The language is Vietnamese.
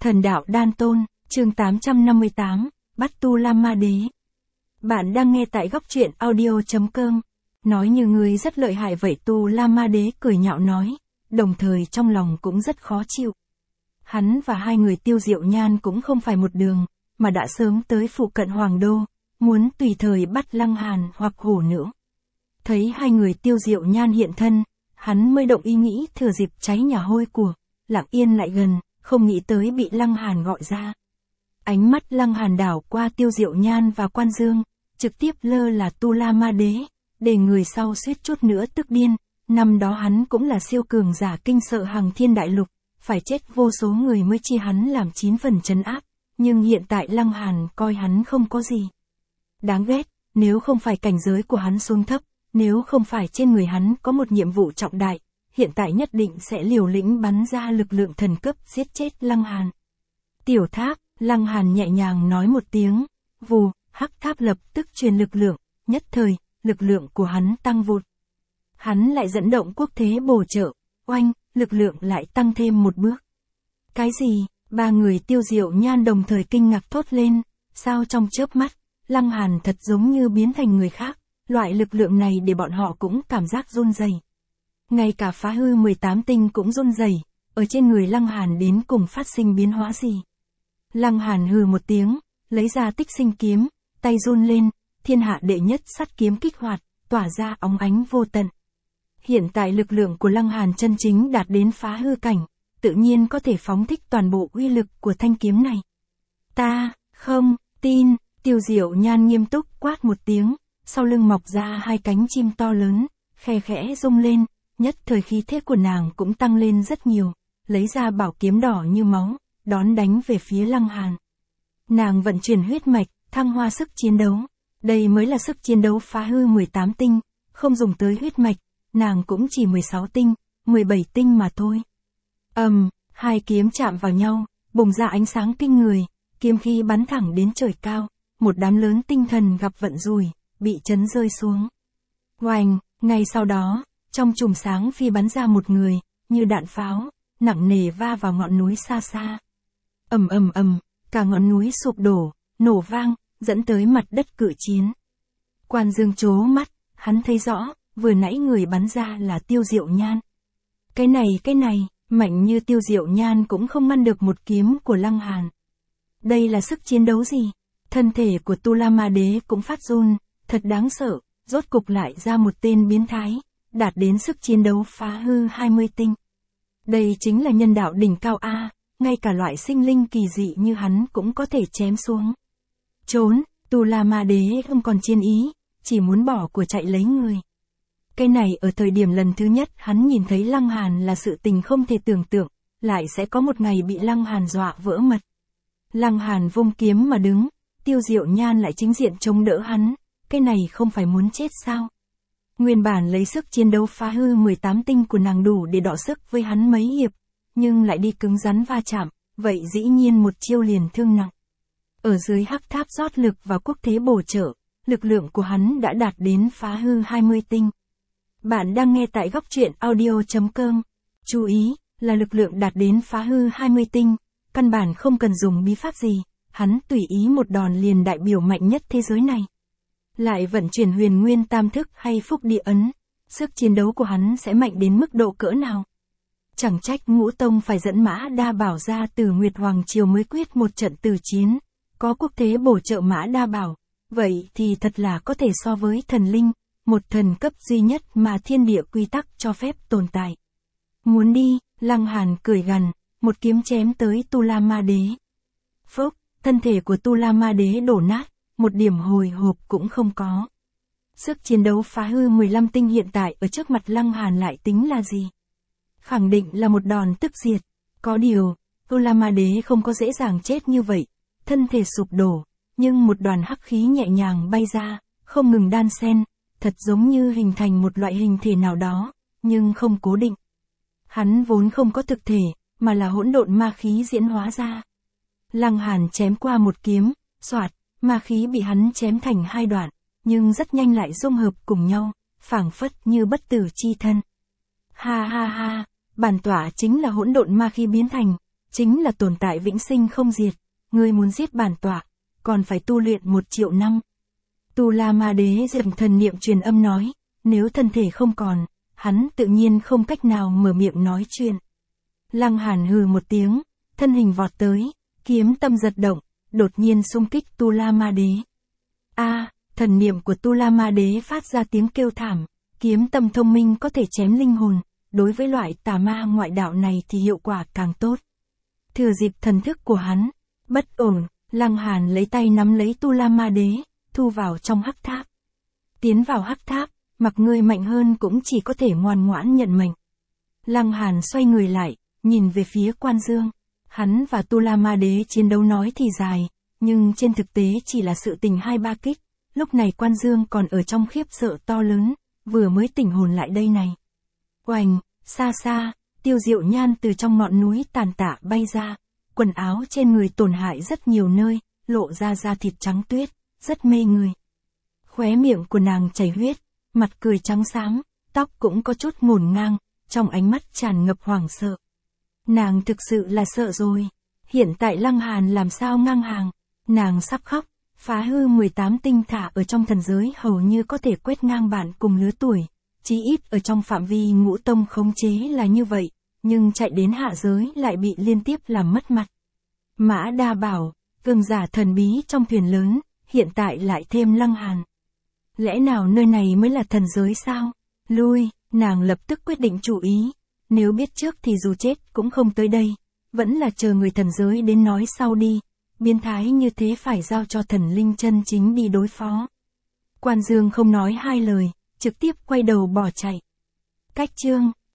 Thần đạo Đan Tôn, chương 858, bắt Tu La Ma Đế. Bạn đang nghe tại góc truyện audio.com. Nói như ngươi rất lợi hại vậy, Tu La Ma Đế cười nhạo nói, đồng thời trong lòng cũng rất khó chịu. Hắn và hai người Tiêu Diệu Nhan cũng không phải một đường, mà đã sớm tới phụ cận Hoàng Đô, muốn tùy thời bắt Lăng Hàn hoặc Hổ Nữ. Thấy hai người Tiêu Diệu Nhan hiện thân, hắn mới động ý nghĩ thừa dịp cháy nhà hôi của Lặng Yên lại gần, không nghĩ tới bị Lăng Hàn gọi ra. Ánh mắt Lăng Hàn đảo qua Tiêu Diệu Nhan và Quan Dương, trực tiếp lơ là Tu La Ma Đế, để người sau suýt chút nữa tức điên. Năm đó hắn cũng là siêu cường giả kinh sợ hằng thiên đại lục, phải chết vô số người mới chia hắn làm 9 phần trấn áp, nhưng hiện tại Lăng Hàn coi hắn không có gì. Đáng ghét, nếu không phải cảnh giới của hắn xuống thấp, nếu không phải trên người hắn có một nhiệm vụ trọng đại, hiện tại nhất định sẽ liều lĩnh bắn ra lực lượng thần cấp giết chết Lăng Hàn. Tiểu Tháp, Lăng Hàn nhẹ nhàng nói một tiếng, vù, hắc tháp lập tức truyền lực lượng, nhất thời, lực lượng của hắn tăng vụt. Hắn lại dẫn động quốc thế bổ trợ, oanh, lực lượng lại tăng thêm một bước. Cái gì? Ba người Tiêu Diệu Nhan đồng thời kinh ngạc thốt lên, sao trong chớp mắt, Lăng Hàn thật giống như biến thành người khác, loại lực lượng này để bọn họ cũng cảm giác run rẩy. Ngay cả phá hư 18 tinh cũng run rẩy, ở trên người Lăng Hàn đến cùng phát sinh biến hóa gì? Lăng Hàn hừ một tiếng, lấy ra Tích Sinh kiếm, tay run lên, thiên hạ đệ nhất sắt kiếm kích hoạt, tỏa ra óng ánh vô tận. Hiện tại lực lượng của Lăng Hàn chân chính đạt đến phá hư cảnh, tự nhiên có thể phóng thích toàn bộ uy lực của thanh kiếm này. Ta, không, tin, Tiêu Diệu Nhan nghiêm túc quát một tiếng, sau lưng mọc ra hai cánh chim to lớn, khe khẽ rung lên, nhất thời khí thế của nàng cũng tăng lên rất nhiều, lấy ra bảo kiếm đỏ như máu, đón đánh về phía Lăng Hàn. Nàng vận chuyển huyết mạch, thăng hoa sức chiến đấu, đây mới là sức chiến đấu phá hư 18 tinh, không dùng tới huyết mạch, nàng cũng chỉ 16 tinh, 17 tinh mà thôi. Hai kiếm chạm vào nhau, bùng ra ánh sáng kinh người, kiếm khí bắn thẳng đến trời cao, một đám lớn tinh thần gặp vận rủi, bị chấn rơi xuống. Oanh, ngay sau đó, trong chùm sáng phi bắn ra một người, như đạn pháo, nặng nề va vào ngọn núi xa xa. Cả ngọn núi sụp đổ, nổ vang, dẫn tới mặt đất cự chiến. Quan Dương trố mắt, hắn thấy rõ, vừa nãy người bắn ra là Tiêu Diệu Nhan. Cái này, mạnh như Tiêu Diệu Nhan cũng không ngăn được một kiếm của Lăng Hàn. Đây là sức chiến đấu gì? Thân thể của Tu La Ma Đế cũng phát run, thật đáng sợ, rốt cục lại ra một tên biến thái, đạt đến sức chiến đấu phá hư 20 tinh. Đây chính là nhân đạo đỉnh cao A, ngay cả loại sinh linh kỳ dị như hắn cũng có thể chém xuống. Trốn, Tu La Ma Đế không còn chiến ý, chỉ muốn bỏ của chạy lấy người. Cái này ở thời điểm lần thứ nhất hắn nhìn thấy Lăng Hàn là sự tình không thể tưởng tượng, lại sẽ có một ngày bị Lăng Hàn dọa vỡ mật. Lăng Hàn vung kiếm mà đứng, Tiêu Diệu Nhan lại chính diện chống đỡ hắn, cái này không phải muốn chết sao? Nguyên bản lấy sức chiến đấu phá hư 18 tinh của nàng đủ để đọ sức với hắn mấy hiệp, nhưng lại đi cứng rắn va chạm, vậy dĩ nhiên một chiêu liền thương nặng. Ở dưới hắc tháp rót lực và quốc thế bổ trợ, lực lượng của hắn đã đạt đến phá hư 20 tinh. Bạn đang nghe tại góc truyện audio.com. Chú ý, là lực lượng đạt đến phá hư 20 tinh, căn bản không cần dùng bí pháp gì, hắn tùy ý một đòn liền đại biểu mạnh nhất thế giới này. Lại vận chuyển huyền nguyên tam thức hay phúc địa ấn, sức chiến đấu của hắn sẽ mạnh đến mức độ cỡ nào? Chẳng trách Ngũ Tông phải dẫn Mã Đa Bảo ra từ Nguyệt Hoàng Triều mới quyết một trận tử chiến, có quốc thế bổ trợ Mã Đa Bảo, vậy thì thật là có thể so với thần linh, một thần cấp duy nhất mà thiên địa quy tắc cho phép tồn tại. Muốn đi, Lăng Hàn cười gằn, một kiếm chém tới Tu La Ma Đế. Phốc, thân thể của Tu La Ma Đế đổ nát, một điểm hồi hộp cũng không có. Sức chiến đấu phá hư 15 tinh hiện tại ở trước mặt Lăng Hàn lại tính là gì? Khẳng định là một đòn tức diệt. Có điều, Tu La Ma Đế không có dễ dàng chết như vậy, thân thể sụp đổ, nhưng một đoàn hắc khí nhẹ nhàng bay ra, không ngừng đan xen, thật giống như hình thành một loại hình thể nào đó, nhưng không cố định. Hắn vốn không có thực thể, mà là hỗn độn ma khí diễn hóa ra. Lăng Hàn chém qua một kiếm, xoạt, ma khí bị hắn chém thành hai đoạn, nhưng rất nhanh lại dung hợp cùng nhau, phảng phất như bất tử chi thân. Ha ha ha, bản tỏa chính là hỗn độn ma khí biến thành, chính là tồn tại vĩnh sinh không diệt, ngươi muốn giết bản tọa, còn phải tu luyện 1 triệu năm. Tu La Ma Đế dùng thần niệm truyền âm nói, nếu thân thể không còn, hắn tự nhiên không cách nào mở miệng nói chuyện. Lăng Hàn hừ một tiếng, thân hình vọt tới, kiếm tâm giật động, đột nhiên xung kích Tu La Ma Đế. Thần niệm của Tu La Ma Đế phát ra tiếng kêu thảm, kiếm tâm thông minh có thể chém linh hồn, đối với loại tà ma ngoại đạo này thì hiệu quả càng tốt. Thừa dịp thần thức của hắn bất ổn, Lăng Hàn lấy tay nắm lấy Tu La Ma Đế, thu vào trong hắc tháp. Tiến vào hắc tháp, mặc ngươi mạnh hơn cũng chỉ có thể ngoan ngoãn nhận mệnh. Lăng Hàn xoay người lại, nhìn về phía Quan Dương. Hắn và Tu La Ma Đế chiến đấu nói thì dài, nhưng trên thực tế chỉ là sự tình 2-3 kích. Lúc này Quan Dương còn ở trong khiếp sợ to lớn, vừa mới tỉnh hồn lại đây này. Oành, xa xa, Tiêu Diệu Nhan từ trong ngọn núi tàn tạ bay ra, quần áo trên người tổn hại rất nhiều nơi, lộ ra da thịt trắng tuyết, rất mê người. Khóe miệng của nàng chảy huyết, mặt cười trắng xám, tóc cũng có chút ngổn ngang, trong ánh mắt tràn ngập hoảng sợ. Nàng thực sự là sợ rồi, hiện tại Lăng Hàn làm sao ngang hàng, nàng sắp khóc, phá hư 18 tinh thả ở trong thần giới hầu như có thể quét ngang bạn cùng lứa tuổi, chí ít ở trong phạm vi Ngũ Tông khống chế là như vậy, nhưng chạy đến hạ giới lại bị liên tiếp làm mất mặt. Mã Đa bảo, cường giả thần bí trong thuyền lớn, hiện tại lại thêm Lăng Hàn. Lẽ nào nơi này mới là thần giới sao? Lui, nàng lập tức quyết định chủ ý, nếu biết trước thì dù chết cũng không tới đây, vẫn là chờ người thần giới đến nói sau đi, biến thái như thế phải giao cho thần linh chân chính đi đối phó. Quan Dương không nói hai lời, trực tiếp quay đầu bỏ chạy. Cách chương